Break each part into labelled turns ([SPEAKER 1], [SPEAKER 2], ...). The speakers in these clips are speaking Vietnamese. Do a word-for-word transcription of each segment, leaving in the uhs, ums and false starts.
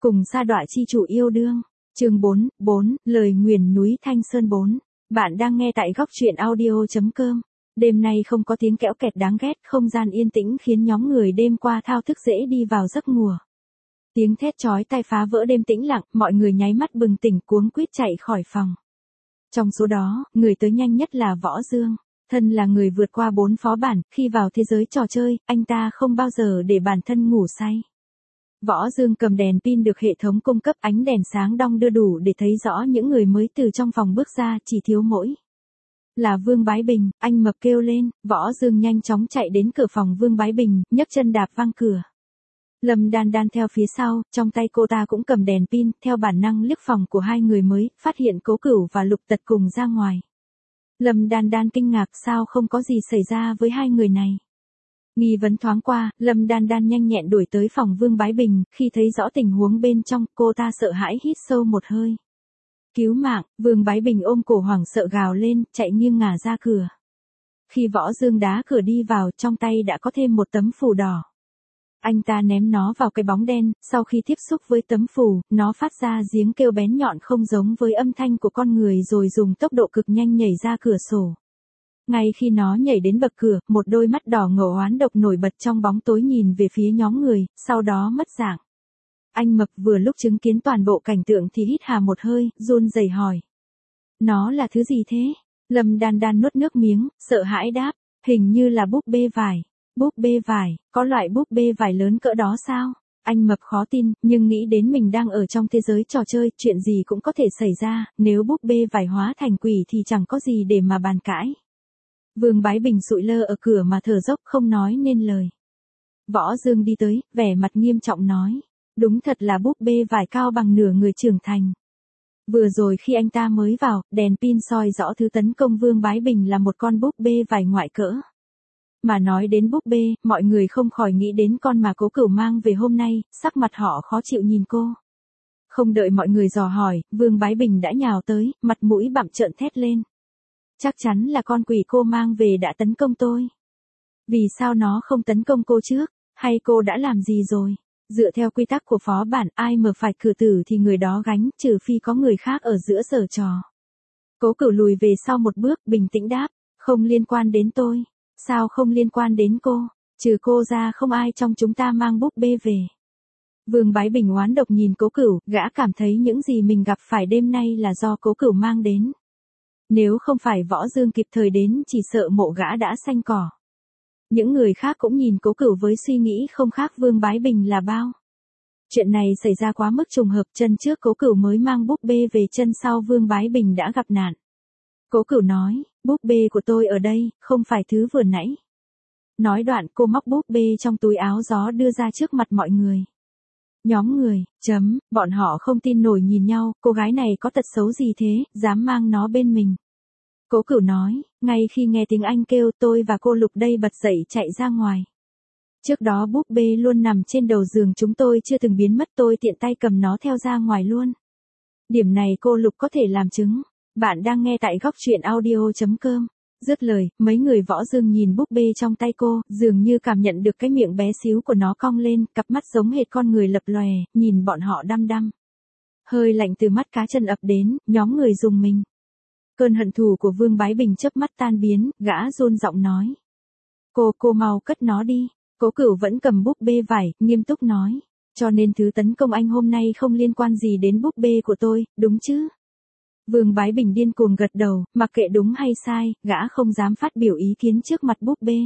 [SPEAKER 1] Cùng sa đọa chi chủ yêu đương. Chương bốn, bốn, lời nguyền núi Thanh Sơn bốn. Bạn đang nghe tại góc truyện audio chấm com. Đêm nay không có tiếng kẽo kẹt đáng ghét, không gian yên tĩnh khiến nhóm người đêm qua thao thức dễ đi vào giấc ngủ. Tiếng thét chói tai phá vỡ đêm tĩnh lặng, mọi người nháy mắt bừng tỉnh cuống quýt chạy khỏi phòng. Trong số đó, người tới nhanh nhất là Võ Dương. Thân là người vượt qua bốn phó bản, khi vào thế giới trò chơi, anh ta không bao giờ để bản thân ngủ say. Võ Dương cầm đèn pin được hệ thống cung cấp, ánh đèn sáng đong đưa đủ để thấy rõ những người mới từ trong phòng bước ra, chỉ thiếu mỗi là Vương Bái Bình. Anh mập kêu lên. Võ Dương nhanh chóng chạy đến cửa phòng Vương Bái Bình, nhấc chân đạp văng cửa. Lâm Đan Đan theo phía sau, trong tay cô ta cũng cầm đèn pin, theo bản năng liếc phòng của hai người mới, phát hiện Cố Cửu và Lục Tật cùng ra ngoài. Lâm Đan Đan kinh ngạc, sao không có gì xảy ra với hai người này. Nghi vấn thoáng qua, Lâm Đan Đan nhanh nhẹn đuổi tới phòng Vương Bái Bình, khi thấy rõ tình huống bên trong, cô ta sợ hãi hít sâu một hơi. Cứu mạng. Vương Bái Bình ôm cổ hoảng sợ gào lên, chạy nghiêng ngả ra cửa. Khi Võ Dương đá cửa đi vào, trong tay đã có thêm một tấm phù đỏ. Anh ta ném nó vào cái bóng đen, sau khi tiếp xúc với tấm phù, nó phát ra tiếng kêu bén nhọn không giống với âm thanh của con người rồi dùng tốc độ cực nhanh nhảy ra cửa sổ. Ngay khi nó nhảy đến bậc cửa, một đôi mắt đỏ ngầu oán độc nổi bật trong bóng tối nhìn về phía nhóm người, sau đó mất dạng. Anh mập vừa lúc chứng kiến toàn bộ cảnh tượng thì hít hà một hơi, run rẩy hỏi. Nó là thứ gì thế? Lâm Đan Đan nuốt nước miếng, sợ hãi đáp, hình như là búp bê vải. Búp bê vải, có loại búp bê vải lớn cỡ đó sao? Anh mập khó tin, nhưng nghĩ đến mình đang ở trong thế giới trò chơi, chuyện gì cũng có thể xảy ra, nếu búp bê vải hóa thành quỷ thì chẳng có gì để mà bàn cãi. Vương Bái Bình sụi lơ ở cửa mà thở dốc không nói nên lời. Võ Dương đi tới, vẻ mặt nghiêm trọng nói. Đúng thật là búp bê vải cao bằng nửa người trưởng thành. Vừa rồi khi anh ta mới vào, đèn pin soi rõ thứ tấn công Vương Bái Bình là một con búp bê vải ngoại cỡ. Mà nói đến búp bê, mọi người không khỏi nghĩ đến con mà Cố Cửu mang về hôm nay, sắc mặt họ khó chịu nhìn cô. Không đợi mọi người dò hỏi, Vương Bái Bình đã nhào tới, mặt mũi bặm trợn thét lên. Chắc chắn là con quỷ cô mang về đã tấn công tôi. Vì sao nó không tấn công cô trước, hay cô đã làm gì rồi? Dựa theo quy tắc của phó bản, ai mở phải cửa tử thì người đó gánh, trừ phi có người khác ở giữa giở trò. Cố Cửu lùi về sau một bước, bình tĩnh đáp, không liên quan đến tôi. Sao không liên quan đến cô? Trừ cô ra không ai trong chúng ta mang búp bê về. Vương Bái Bình oán độc nhìn Cố Cửu, gã cảm thấy những gì mình gặp phải đêm nay là do Cố Cửu mang đến. Nếu không phải Võ Dương kịp thời đến, chỉ sợ mộ gã đã xanh cỏ. Những người khác cũng nhìn Cố Cửu với suy nghĩ không khác Vương Bái Bình là bao. Chuyện này xảy ra quá mức trùng hợp, chân trước Cố Cửu mới mang búp bê về, chân sau Vương Bái Bình đã gặp nạn. Cố Cửu nói, búp bê của tôi ở đây, không phải thứ vừa nãy. Nói đoạn cô móc búp bê trong túi áo gió đưa ra trước mặt mọi người. Nhóm người, chấm, bọn họ không tin nổi nhìn nhau, cô gái này có tật xấu gì thế, dám mang nó bên mình. Cố Cửu nói, ngay khi nghe tiếng Anh kêu, tôi và cô Lục đây bật dậy chạy ra ngoài. Trước đó búp bê luôn nằm trên đầu giường chúng tôi chưa từng biến mất, tôi tiện tay cầm nó theo ra ngoài luôn. Điểm này cô Lục có thể làm chứng. Bạn đang nghe tại góc truyện audio chấm com. Dứt lời, mấy người Võ Dương nhìn búp bê trong tay cô, dường như cảm nhận được cái miệng bé xíu của nó cong lên, cặp mắt giống hệt con người lập lòe, nhìn bọn họ đăm đăm. Hơi lạnh từ mắt cá chân ập đến, nhóm người rùng mình. Cơn hận thù của Vương Bái Bình chớp mắt tan biến, gã run giọng nói. Cô, cô mau cất nó đi. Cố Cửu vẫn cầm búp bê vải, nghiêm túc nói. Cho nên thứ tấn công anh hôm nay không liên quan gì đến búp bê của tôi, đúng chứ? Vương Bái Bình điên cuồng gật đầu, mặc kệ đúng hay sai, gã không dám phát biểu ý kiến trước mặt búp bê.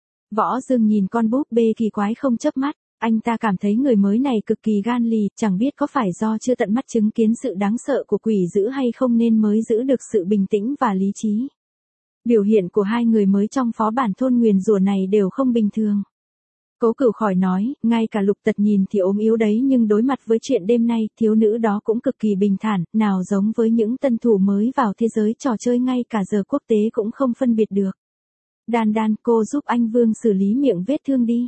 [SPEAKER 1] Võ Dương nhìn con búp bê kỳ quái không chớp mắt, anh ta cảm thấy người mới này cực kỳ gan lì, chẳng biết có phải do chưa tận mắt chứng kiến sự đáng sợ của quỷ dữ hay không nên mới giữ được sự bình tĩnh và lý trí. Biểu hiện của hai người mới trong phó bản thôn nguyền rủa này đều không bình thường. Cố Cửu khỏi nói, ngay cả Lục Tật nhìn thì ốm yếu đấy nhưng đối mặt với chuyện đêm nay, thiếu nữ đó cũng cực kỳ bình thản, nào giống với những tân thủ mới vào thế giới trò chơi ngay cả giờ quốc tế cũng không phân biệt được. Đan Đan, cô giúp anh Vương xử lý miệng vết thương đi.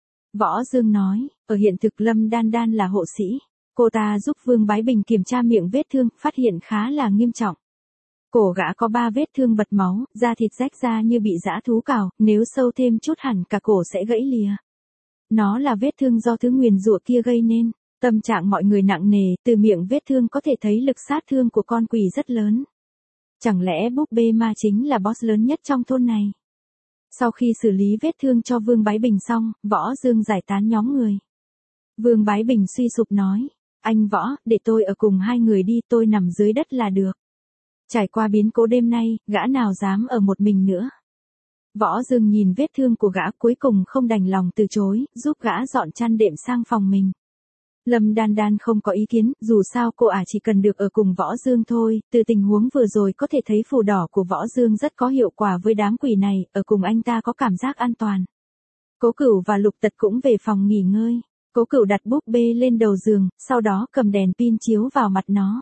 [SPEAKER 1] Võ Dương nói, ở hiện thực Lâm Đan Đan là hộ sĩ. Cô ta giúp Vương Bái Bình kiểm tra miệng vết thương, phát hiện khá là nghiêm trọng. Cổ gã có ba vết thương bật máu, da thịt rách ra như bị dã thú cào, nếu sâu thêm chút hẳn cả cổ sẽ gãy lìa. Nó là vết thương do thứ nguyền rủa kia gây nên. Tâm trạng mọi người nặng nề, từ miệng vết thương có thể thấy lực sát thương của con quỷ rất lớn. Chẳng lẽ búp bê ma chính là boss lớn nhất trong thôn này? Sau khi xử lý vết thương cho Vương Bái Bình xong, Võ Dương giải tán nhóm người. Vương Bái Bình suy sụp nói, anh Võ, để tôi ở cùng hai người đi, tôi nằm dưới đất là được. Trải qua biến cố đêm nay, gã nào dám ở một mình nữa. Võ Dương nhìn vết thương của gã cuối cùng không đành lòng từ chối, giúp gã dọn chăn đệm sang phòng mình. Lâm Đan Đan không có ý kiến, dù sao cô ả à chỉ cần được ở cùng Võ Dương thôi, từ tình huống vừa rồi có thể thấy phù đỏ của Võ Dương rất có hiệu quả với đám quỷ này, ở cùng anh ta có cảm giác an toàn. Cố Cửu và Lục Tật cũng về phòng nghỉ ngơi, Cố Cửu đặt búp bê lên đầu giường, sau đó cầm đèn pin chiếu vào mặt nó.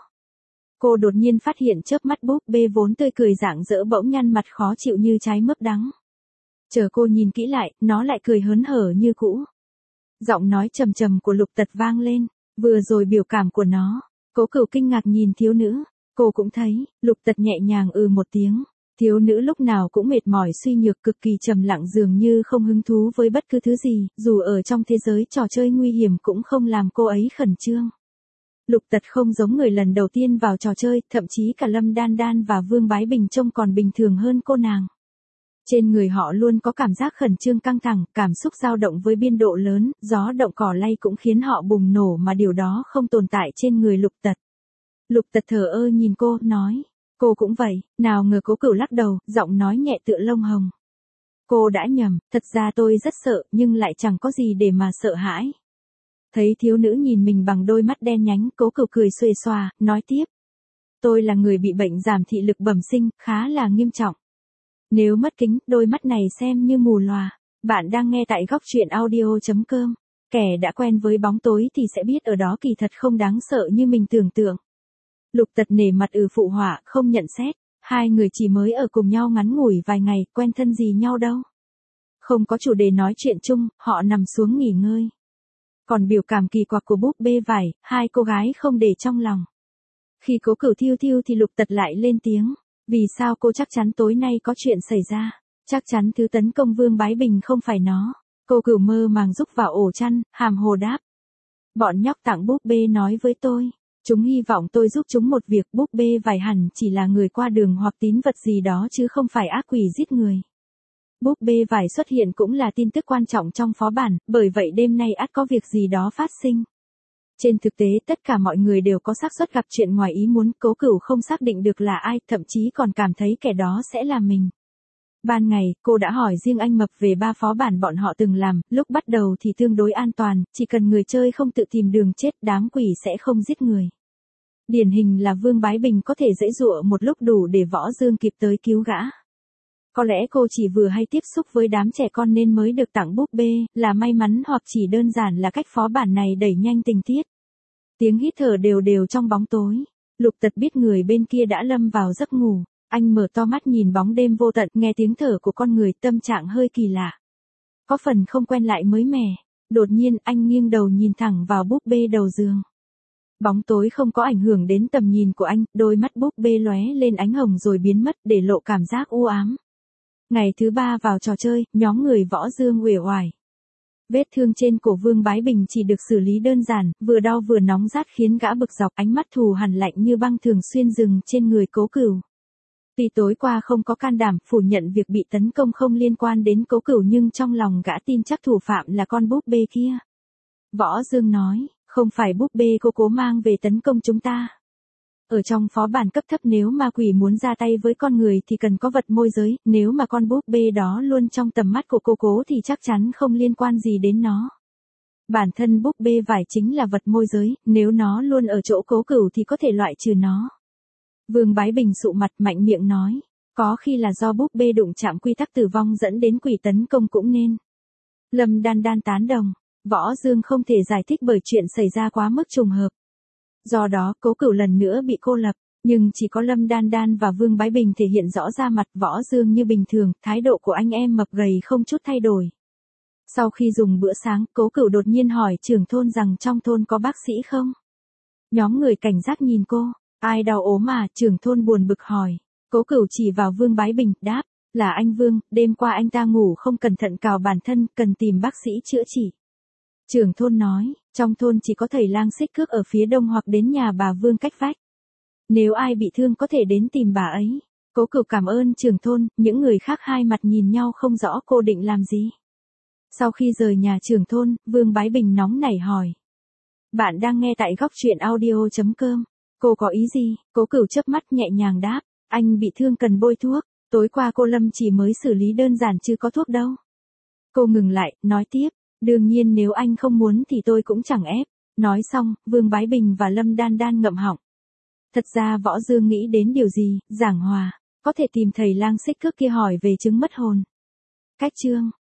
[SPEAKER 1] Cô đột nhiên phát hiện chớp mắt búp bê vốn tươi cười rạng rỡ bỗng nhăn mặt khó chịu như trái mướp đắng. Chờ cô nhìn kỹ lại, nó lại cười hớn hở như cũ. Giọng nói trầm trầm của Lục Tật vang lên, vừa rồi biểu cảm của nó. Cố Cửu kinh ngạc nhìn thiếu nữ, cô cũng thấy, Lục Tật nhẹ nhàng ừ một tiếng. Thiếu nữ lúc nào cũng mệt mỏi suy nhược cực kỳ trầm lặng dường như không hứng thú với bất cứ thứ gì, dù ở trong thế giới trò chơi nguy hiểm cũng không làm cô ấy khẩn trương. Lục Tật không giống người lần đầu tiên vào trò chơi, thậm chí cả Lâm Đan Đan và Vương Bái Bình trông còn bình thường hơn cô nàng. Trên người họ luôn có cảm giác khẩn trương căng thẳng, cảm xúc dao động với biên độ lớn, gió động cỏ lay cũng khiến họ bùng nổ mà điều đó không tồn tại trên người Lục Tật. Lục Tật thờ ơ nhìn cô, nói, cô cũng vậy, nào ngờ Cố Cửu lắc đầu, giọng nói nhẹ tựa lông hồng. Cô đã nhầm, thật ra tôi rất sợ, nhưng lại chẳng có gì để mà sợ hãi. Thấy thiếu nữ nhìn mình bằng đôi mắt đen nhánh, Cố Cửu cười xuề xòa, nói tiếp. Tôi là người bị bệnh giảm thị lực bẩm sinh, khá là nghiêm trọng. Nếu mất kính, đôi mắt này xem như mù lòa. Bạn đang nghe tại góc truyện audio chấm com. Kẻ đã quen với bóng tối thì sẽ biết ở đó kỳ thật không đáng sợ như mình tưởng tượng. Lục Tật nể mặt ừ phụ họa, không nhận xét. Hai người chỉ mới ở cùng nhau ngắn ngủi vài ngày, quen thân gì nhau đâu. Không có chủ đề nói chuyện chung, họ nằm xuống nghỉ ngơi. Còn biểu cảm kỳ quặc của búp bê vải, hai cô gái không để trong lòng. Khi Cố Cửu thiêu thiêu thì Lục Tật lại lên tiếng. Vì sao cô chắc chắn tối nay có chuyện xảy ra? Chắc chắn thứ tấn công Vương Bái Bình không phải nó. Cố Cửu mơ màng rúc vào ổ chăn, hàm hồ đáp. Bọn nhóc tặng búp bê nói với tôi. Chúng hy vọng tôi giúp chúng một việc, búp bê vải hẳn chỉ là người qua đường hoặc tín vật gì đó chứ không phải ác quỷ giết người. Búp bê vải xuất hiện cũng là tin tức quan trọng trong phó bản, bởi vậy đêm nay ắt có việc gì đó phát sinh. Trên thực tế tất cả mọi người đều có xác suất gặp chuyện ngoài ý muốn, Cố Cửu không xác định được là ai, thậm chí còn cảm thấy kẻ đó sẽ là mình. Ban ngày, cô đã hỏi riêng anh Mập về ba phó bản bọn họ từng làm, lúc bắt đầu thì tương đối an toàn, chỉ cần người chơi không tự tìm đường chết, đám quỷ sẽ không giết người. Điển hình là Vương Bái Bình có thể giãy giụa một lúc đủ để Võ Dương kịp tới cứu gã. Có lẽ cô chỉ vừa hay tiếp xúc với đám trẻ con nên mới được tặng búp bê, là may mắn hoặc chỉ đơn giản là cách phó bản này đẩy nhanh tình tiết. Tiếng hít thở đều đều trong bóng tối. Lục Tật biết người bên kia đã lâm vào giấc ngủ. Anh mở to mắt nhìn bóng đêm vô tận, nghe tiếng thở của con người, tâm trạng hơi kỳ lạ. Có phần không quen lại mới mẻ. Đột nhiên anh nghiêng đầu nhìn thẳng vào búp bê đầu giường. Bóng tối không có ảnh hưởng đến tầm nhìn của anh, đôi mắt búp bê lóe lên ánh hồng rồi biến mất để lộ cảm giác u ám. Ngày thứ ba vào trò chơi, nhóm người Võ Dương uể oải. Vết thương trên cổ Vương Bái Bình chỉ được xử lý đơn giản, vừa đau vừa nóng rát khiến gã bực dọc, ánh mắt thù hằn lạnh như băng thường xuyên dừng trên người Cố Cửu. Tuy tối qua không có can đảm phủ nhận việc bị tấn công không liên quan đến Cố Cửu nhưng trong lòng gã tin chắc thủ phạm là con búp bê kia. Võ Dương nói, không phải búp bê cô cố mang về tấn công chúng ta. Ở trong phó bản cấp thấp nếu ma quỷ muốn ra tay với con người thì cần có vật môi giới, nếu mà con búp bê đó luôn trong tầm mắt của cô cố thì chắc chắn không liên quan gì đến nó. Bản thân búp bê vải chính là vật môi giới, nếu nó luôn ở chỗ Cố Cửu thì có thể loại trừ nó. Vương Bái Bình sụ mặt mạnh miệng nói, có khi là do búp bê đụng chạm quy tắc tử vong dẫn đến quỷ tấn công cũng nên. Lâm Đan Đan tán đồng, Võ Dương không thể giải thích bởi chuyện xảy ra quá mức trùng hợp. Do đó, Cố Cửu lần nữa bị cô lập, nhưng chỉ có Lâm Đan Đan và Vương Bái Bình thể hiện rõ ra mặt, Võ Dương như bình thường, thái độ của anh em mập gầy không chút thay đổi. Sau khi dùng bữa sáng, Cố Cửu đột nhiên hỏi trưởng thôn rằng trong thôn có bác sĩ không? Nhóm người cảnh giác nhìn cô, ai đau ốm à, trưởng thôn buồn bực hỏi. Cố Cửu chỉ vào Vương Bái Bình, đáp, là anh Vương, đêm qua anh ta ngủ không cẩn thận cào bản thân, cần tìm bác sĩ chữa trị. Trưởng thôn nói, Trong thôn chỉ có thầy lang xích cước ở phía đông hoặc đến nhà bà Vương cách vách. Nếu ai bị thương có thể đến tìm bà ấy. Cố Cửu cảm ơn trưởng thôn, những người khác hai mặt nhìn nhau không rõ cô định làm gì. Sau khi rời nhà trưởng thôn, Vương Bái Bình nóng nảy hỏi. Bạn đang nghe tại góc truyện audio chấm com. Cô có ý gì? Cố Cửu chớp mắt nhẹ nhàng đáp. Anh bị thương cần bôi thuốc. Tối qua cô Lâm chỉ mới xử lý đơn giản chứ có thuốc đâu. Cô ngừng lại, nói tiếp. Đương nhiên nếu anh không muốn thì tôi cũng chẳng ép. Nói xong, Vương Bái Bình và Lâm Đan Đan ngậm họng. Thật ra Võ Dương nghĩ đến điều gì, giảng hòa. Có thể tìm thầy lang xích cước kia hỏi về chứng mất hồn. Cách chương.